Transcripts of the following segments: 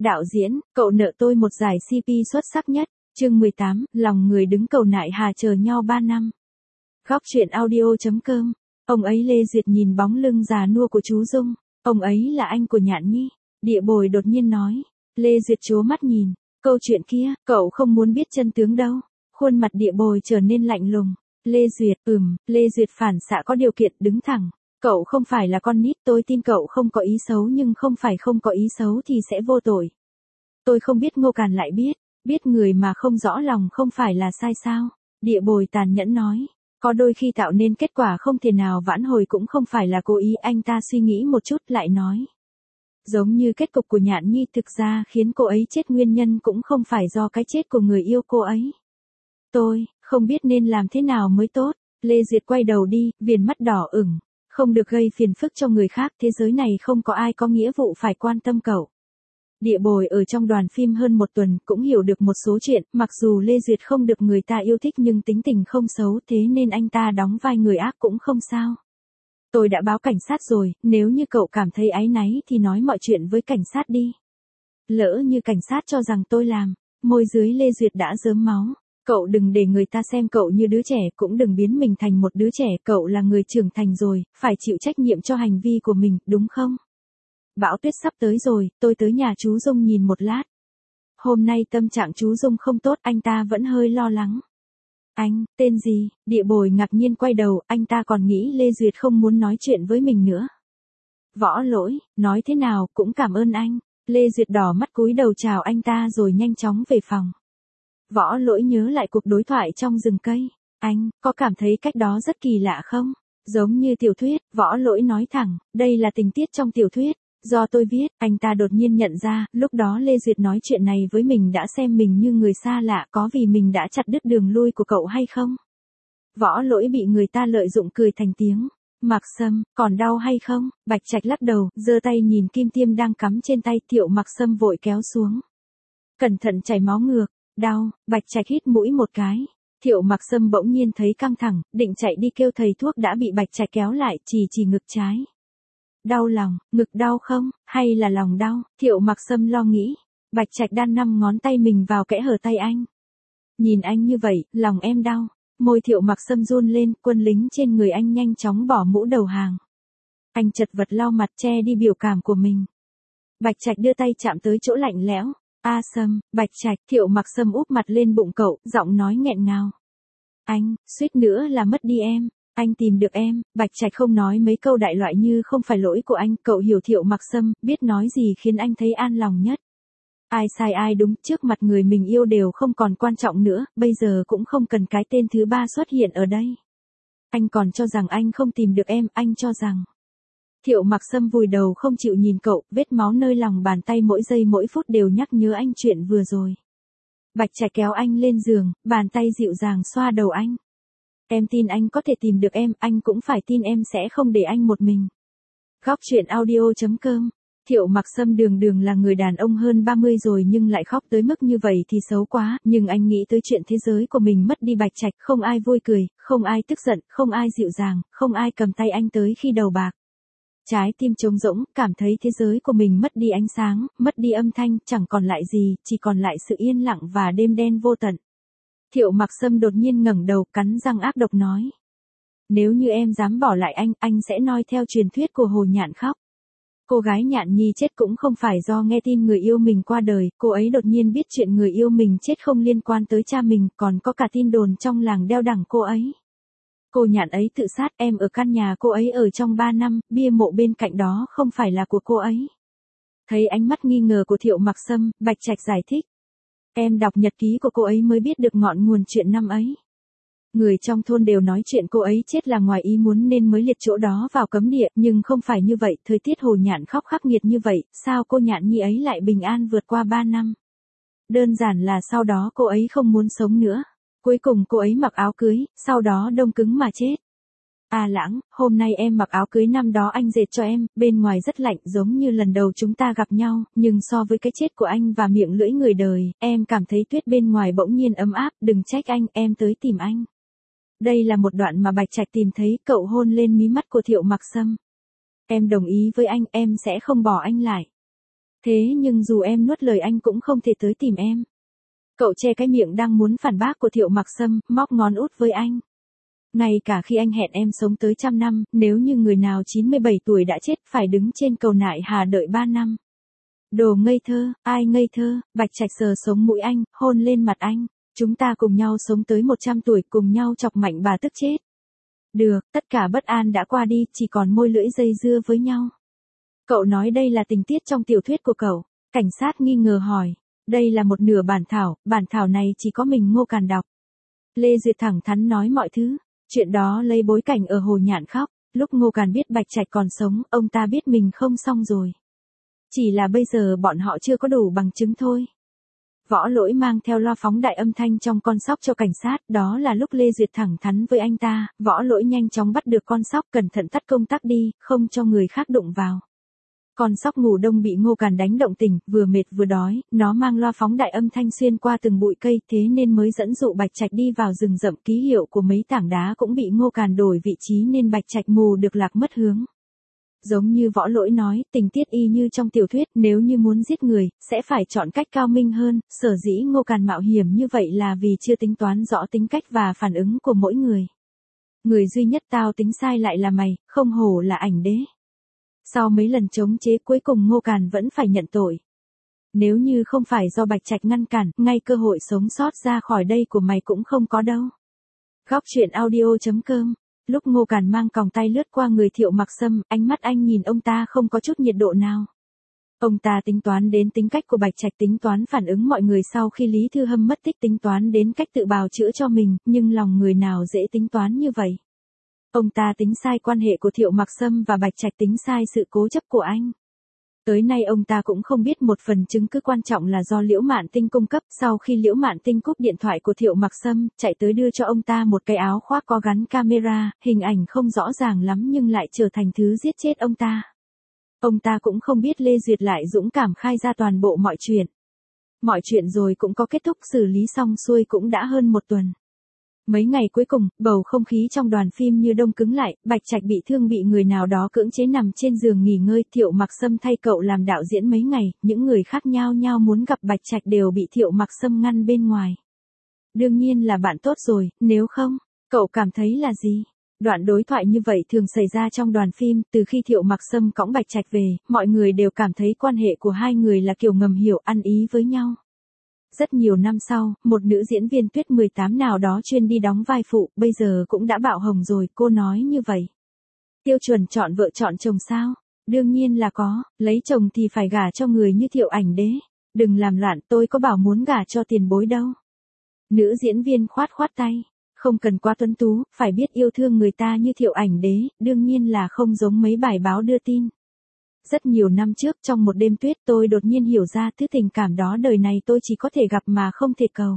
Đạo diễn, cậu nợ tôi một giải CP xuất sắc nhất. Chương 18, lòng người đứng cầu nại hà chờ nhau 3 năm. Góc truyện audio.com. Ông ấy Lê Duyệt nhìn bóng lưng già nua của chú Dung. Ông ấy là anh của Nhạn Nhi. Địa Bồi đột nhiên nói. Lê Duyệt trố mắt nhìn. Câu chuyện kia, cậu không muốn biết chân tướng đâu. Khuôn mặt Địa Bồi trở nên lạnh lùng. Lê Duyệt, Lê Duyệt phản xạ có điều kiện đứng thẳng. Cậu không phải là con nít, tôi tin cậu không có ý xấu, nhưng không phải không có ý xấu thì sẽ vô tội. Tôi không biết Ngô Càn lại biết người mà không rõ lòng không phải là sai sao. Địa Bồi tàn nhẫn nói. Có đôi khi tạo nên kết quả không thể nào vãn hồi cũng không phải là cố ý. Anh ta suy nghĩ một chút lại nói. Giống như kết cục của Nhạn Nhi, thực ra khiến cô ấy chết nguyên nhân cũng không phải do cái chết của người yêu cô ấy. Tôi không biết nên làm thế nào mới tốt. Lê Duyệt quay đầu đi, viền mắt đỏ ửng. Không được gây phiền phức cho người khác, thế giới này không có ai có nghĩa vụ phải quan tâm cậu. Địa Bồi ở trong đoàn phim hơn một tuần cũng hiểu được một số chuyện, mặc dù Lê Duyệt không được người ta yêu thích nhưng tính tình không xấu, thế nên anh ta đóng vai người ác cũng không sao. Tôi đã báo cảnh sát rồi, nếu như cậu cảm thấy áy náy thì nói mọi chuyện với cảnh sát đi. Lỡ như cảnh sát cho rằng tôi làm, môi dưới Lê Duyệt đã rớm máu. Cậu đừng để người ta xem cậu như đứa trẻ, cũng đừng biến mình thành một đứa trẻ, cậu là người trưởng thành rồi, phải chịu trách nhiệm cho hành vi của mình, đúng không? Bão tuyết sắp tới rồi, tôi tới nhà chú Dung nhìn một lát. Hôm nay tâm trạng chú Dung không tốt, anh ta vẫn hơi lo lắng. Anh, tên gì? Địa Bồi ngạc nhiên quay đầu, anh ta còn nghĩ Lê Duyệt không muốn nói chuyện với mình nữa. Võ Lỗi, nói thế nào, cũng cảm ơn anh. Lê Duyệt đỏ mắt cúi đầu chào anh ta rồi nhanh chóng về phòng. Võ Lỗi nhớ lại cuộc đối thoại trong rừng cây. Anh, có cảm thấy cách đó rất kỳ lạ không? Giống như tiểu thuyết, Võ Lỗi nói thẳng, đây là tình tiết trong tiểu thuyết. Do tôi viết, anh ta đột nhiên nhận ra, lúc đó Lê Duyệt nói chuyện này với mình đã xem mình như người xa lạ, có vì mình đã chặt đứt đường lui của cậu hay không? Võ Lỗi bị người ta lợi dụng cười thành tiếng. Mạc Sâm, còn đau hay không? Bạch Trạch lắc đầu, giơ tay nhìn kim tiêm đang cắm trên tay, Thiệu Mạc Sâm vội kéo xuống. Cẩn thận chảy máu ngược. Đau, Bạch Trạch hít mũi một cái. Thiệu Mạc Sâm bỗng nhiên thấy căng thẳng, định chạy đi kêu thầy thuốc đã bị Bạch Trạch kéo lại, chỉ ngực trái. Đau lòng, ngực đau không, hay là lòng đau? Thiệu Mạc Sâm lo nghĩ. Bạch Trạch đan 5 ngón tay mình vào kẽ hở tay anh. Nhìn anh như vậy, lòng em đau. Môi Thiệu Mạc Sâm run lên, quân lính trên người anh nhanh chóng bỏ mũ đầu hàng. Anh chật vật lau mặt che đi biểu cảm của mình. Bạch Trạch đưa tay chạm tới chỗ lạnh lẽo. A Sâm, Bạch Trạch, Thiệu Mạc Sâm úp mặt lên bụng cậu, giọng nói nghẹn ngào. Anh, suýt nữa là mất đi em. Anh tìm được em. Bạch Trạch không nói mấy câu đại loại như không phải lỗi của anh, cậu hiểu Thiệu Mạc Sâm, biết nói gì khiến anh thấy an lòng nhất. Ai sai ai đúng, trước mặt người mình yêu đều không còn quan trọng nữa, bây giờ cũng không cần cái tên thứ ba xuất hiện ở đây. Anh còn cho rằng anh không tìm được em, anh cho rằng. Thiệu Mạc Sâm vùi đầu không chịu nhìn cậu, vết máu nơi lòng bàn tay mỗi giây mỗi phút đều nhắc nhớ anh chuyện vừa rồi. Bạch Trạch kéo anh lên giường, bàn tay dịu dàng xoa đầu anh. Em tin anh có thể tìm được em, anh cũng phải tin em sẽ không để anh một mình. Góc truyện audio.com. Thiệu Mạc Sâm đường là người đàn ông hơn 30 rồi nhưng lại khóc tới mức như vậy thì xấu quá, nhưng anh nghĩ tới chuyện thế giới của mình mất đi Bạch Trạch, không ai vui cười, không ai tức giận, không ai dịu dàng, không ai cầm tay anh tới khi đầu bạc. Trái tim trống rỗng, cảm thấy thế giới của mình mất đi ánh sáng, mất đi âm thanh, chẳng còn lại gì, chỉ còn lại sự yên lặng và đêm đen vô tận. Thiệu Mạc Sâm đột nhiên ngẩng đầu, cắn răng ác độc nói. Nếu như em dám bỏ lại anh sẽ noi theo truyền thuyết của Hồ Nhạn khóc. Cô gái Nhạn Nhi chết cũng không phải do nghe tin người yêu mình qua đời, cô ấy đột nhiên biết chuyện người yêu mình chết không liên quan tới cha mình, còn có cả tin đồn trong làng đeo đẳng cô ấy. Cô Nhạn ấy tự sát, em ở căn nhà cô ấy ở trong 3 năm, bia mộ bên cạnh đó không phải là của cô ấy. Thấy ánh mắt nghi ngờ của Thiệu Mạc Sâm, Bạch Trạch giải thích. Em đọc nhật ký của cô ấy mới biết được ngọn nguồn chuyện năm ấy. Người trong thôn đều nói chuyện cô ấy chết là ngoài ý muốn nên mới liệt chỗ đó vào cấm địa, nhưng không phải như vậy, thời tiết Hồ Nhạn khóc khắc nghiệt như vậy, sao cô Nhạn Nhi ấy lại bình an vượt qua 3 năm? Đơn giản là sau đó cô ấy không muốn sống nữa. Cuối cùng cô ấy mặc áo cưới, sau đó đông cứng mà chết. À Lãng, hôm nay em mặc áo cưới năm đó anh dệt cho em, bên ngoài rất lạnh giống như lần đầu chúng ta gặp nhau, nhưng so với cái chết của anh và miệng lưỡi người đời, em cảm thấy tuyết bên ngoài bỗng nhiên ấm áp, đừng trách anh, em tới tìm anh. Đây là một đoạn mà Bạch Trạch tìm thấy, cậu hôn lên mí mắt của Thiệu Mạc Sâm. Em đồng ý với anh, em sẽ không bỏ anh lại. Thế nhưng dù em nuốt lời anh cũng không thể tới tìm em. Cậu che cái miệng đang muốn phản bác của Thiệu Mặc Sâm, móc ngón út với anh. Ngay cả khi anh hẹn em sống tới 100 năm, nếu như người nào 97 tuổi đã chết phải đứng trên cầu nại hà đợi 3 năm. Đồ ngây thơ, ai ngây thơ, Bạch Trạch sờ sống mũi anh, hôn lên mặt anh. Chúng ta cùng nhau sống tới 100 tuổi, cùng nhau chọc mạnh bà tức chết. Được, tất cả bất an đã qua đi, chỉ còn môi lưỡi dây dưa với nhau. Cậu nói đây là tình tiết trong tiểu thuyết của cậu. Cảnh sát nghi ngờ hỏi. Đây là một nửa bản thảo này chỉ có mình Ngô Càn đọc. Lê Duyệt thẳng thắn nói mọi thứ. Chuyện đó lấy bối cảnh ở Hồ Nhạn khóc. Lúc Ngô Càn biết Bạch Trạch còn sống, ông ta biết mình không xong rồi. Chỉ là bây giờ bọn họ chưa có đủ bằng chứng thôi. Võ Lỗi mang theo loa phóng đại âm thanh trong con sóc cho cảnh sát, đó là lúc Lê Duyệt thẳng thắn với anh ta, Võ Lỗi nhanh chóng bắt được con sóc, cẩn thận tắt công tắc đi, không cho người khác đụng vào. Con sóc ngủ đông bị Ngô Càn đánh động tình, vừa mệt vừa đói, nó mang loa phóng đại âm thanh xuyên qua từng bụi cây, thế nên mới dẫn dụ Bạch Trạch đi vào rừng rậm. Ký hiệu của mấy tảng đá cũng bị Ngô Càn đổi vị trí nên Bạch Trạch mù được lạc mất hướng. Giống như Võ Lỗi nói, tình tiết y như trong tiểu thuyết, nếu như muốn giết người, sẽ phải chọn cách cao minh hơn, sở dĩ Ngô Càn mạo hiểm như vậy là vì chưa tính toán rõ tính cách và phản ứng của mỗi người. Người duy nhất tao tính sai lại là mày, không hổ là ảnh đế. Sau mấy lần chống chế cuối cùng Ngô Càn vẫn phải nhận tội. Nếu như không phải do Bạch Trạch ngăn cản, ngay cơ hội sống sót ra khỏi đây của mày cũng không có đâu. Góc truyện audio.com. Lúc Ngô Càn mang còng tay lướt qua người Thiệu Mặc Sâm, ánh mắt anh nhìn ông ta không có chút nhiệt độ nào. Ông ta tính toán đến tính cách của Bạch Trạch, tính toán phản ứng mọi người sau khi Lý Thư Hâm mất tích, tính toán đến cách tự bào chữa cho mình, nhưng lòng người nào dễ tính toán như vậy. Ông ta tính sai quan hệ của Thiệu Mặc Sâm và Bạch Trạch, tính sai sự cố chấp của anh. Tới nay ông ta cũng không biết một phần chứng cứ quan trọng là do Liễu Mạn Tinh cung cấp. Sau khi Liễu Mạn Tinh cúp điện thoại của Thiệu Mặc Sâm, chạy tới đưa cho ông ta một cái áo khoác có gắn camera, hình ảnh không rõ ràng lắm nhưng lại trở thành thứ giết chết ông ta. Ông ta cũng không biết Lê Duyệt lại dũng cảm khai ra toàn bộ mọi chuyện. Mọi chuyện rồi cũng có kết thúc, xử lý xong xuôi cũng đã hơn một tuần. Mấy ngày cuối cùng, bầu không khí trong đoàn phim như đông cứng lại, Bạch Trạch bị thương, bị người nào đó cưỡng chế nằm trên giường nghỉ ngơi. Thiệu Mặc Sâm thay cậu làm đạo diễn mấy ngày, những người khác nhao nhao muốn gặp Bạch Trạch đều bị Thiệu Mặc Sâm ngăn bên ngoài. Đương nhiên là bạn tốt rồi, nếu không, cậu cảm thấy là gì? Đoạn đối thoại như vậy thường xảy ra trong đoàn phim, từ khi Thiệu Mặc Sâm cõng Bạch Trạch về, mọi người đều cảm thấy quan hệ của hai người là kiểu ngầm hiểu, ăn ý với nhau. Rất nhiều năm sau, một nữ diễn viên Tuyết 18 nào đó chuyên đi đóng vai phụ, bây giờ cũng đã bạo hồng rồi, cô nói như vậy. Tiêu chuẩn chọn vợ chọn chồng sao? Đương nhiên là có, lấy chồng thì phải gả cho người như Thiệu ảnh đế. Đừng làm loạn, tôi có bảo muốn gả cho tiền bối đâu. Nữ diễn viên khoát tay. Không cần quá tuấn tú, phải biết yêu thương người ta như Thiệu ảnh đế, đương nhiên là không giống mấy bài báo đưa tin. Rất nhiều năm trước trong một đêm tuyết tôi đột nhiên hiểu ra thứ tình cảm đó đời này tôi chỉ có thể gặp mà không thể cầu.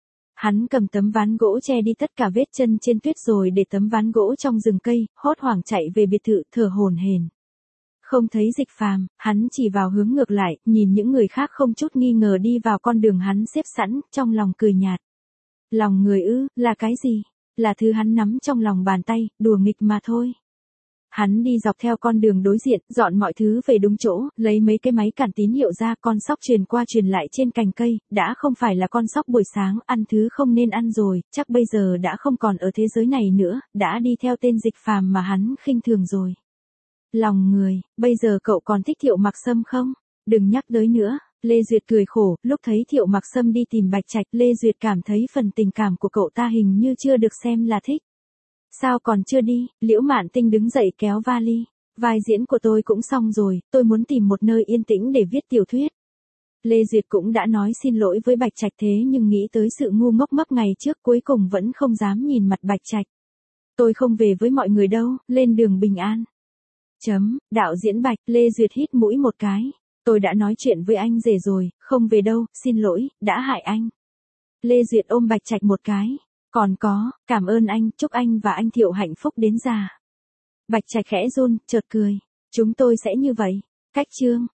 Hắn cầm tấm ván gỗ che đi tất cả vết chân trên tuyết rồi để tấm ván gỗ trong rừng cây, hốt hoảng chạy về biệt thự, thở hổn hển. Không thấy Dịch Phàm, hắn chỉ vào hướng ngược lại, nhìn những người khác không chút nghi ngờ đi vào con đường hắn xếp sẵn, trong lòng cười nhạt. Lòng người ư, là cái gì? Là thứ hắn nắm trong lòng bàn tay, đùa nghịch mà thôi. Hắn đi dọc theo con đường đối diện, dọn mọi thứ về đúng chỗ, lấy mấy cái máy cản tín hiệu ra, con sóc truyền qua truyền lại trên cành cây, đã không phải là con sóc buổi sáng ăn thứ không nên ăn rồi, chắc bây giờ đã không còn ở thế giới này nữa, đã đi theo tên Dịch Phàm mà hắn khinh thường rồi. Lòng người, bây giờ cậu còn thích Thiệu Mặc Sâm không? Đừng nhắc tới nữa. Lê Duyệt cười khổ, lúc thấy Thiệu Mặc Sâm đi tìm Bạch Trạch, Lê Duyệt cảm thấy phần tình cảm của cậu ta hình như chưa được xem là thích. Sao còn chưa đi? Liễu Mạn Tinh đứng dậy kéo vali. Vai diễn của tôi cũng xong rồi, tôi muốn tìm một nơi yên tĩnh để viết tiểu thuyết. Lê Duyệt cũng đã nói xin lỗi với Bạch Trạch, thế nhưng nghĩ tới sự ngu ngốc mấp ngày trước cuối cùng vẫn không dám nhìn mặt Bạch Trạch. Tôi không về với mọi người đâu, lên đường bình an. Đạo diễn Bạch. Lê Duyệt hít mũi một cái. Tôi đã nói chuyện với anh rể rồi, không về đâu, xin lỗi, đã hại anh. Lê Duyệt ôm Bạch Trạch một cái. Còn có, cảm ơn anh, chúc anh và anh Thiệu hạnh phúc đến già. Bạch Trạch khẽ run, chợt cười. Chúng tôi sẽ như vậy. Cách chương.